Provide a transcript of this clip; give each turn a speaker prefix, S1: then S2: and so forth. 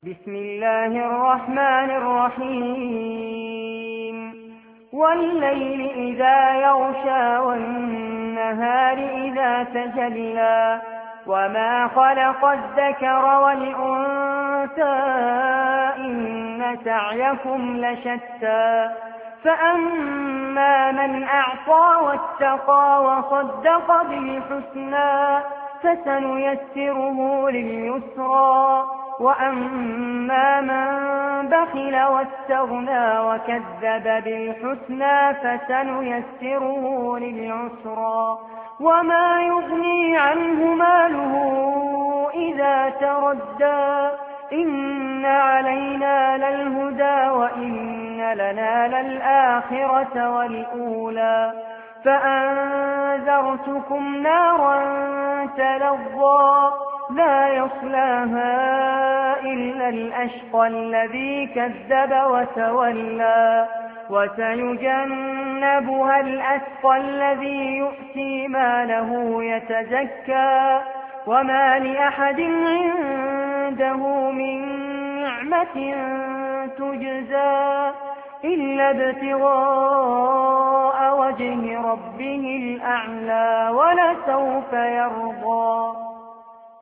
S1: بسم الله الرحمن الرحيم والليل إذا يغشى والنهار إذا تجلى وما خلق الذكر والأنثى إن سعيكم لشتى فأما من أعطى واتقى وصدق بالحسنى فسنيسره لليسرى وأما من بخل واستغنى وكذب بالحسنى فسنيسره للعسرى وما يغني عنه ماله إذا تردى إن علينا للهدى وإن لنا للآخرة والأولى فأنذرتكم نارا تلظى لا يصلاها إلا الأشقى الذي كذب وتولى وسيجنبها الأتقى الذي يؤتي ماله يتزكى وما لأحد عنده من نعمة تجزى إلا ابتغاء وجه ربه الأعلى ولسوف يرضى.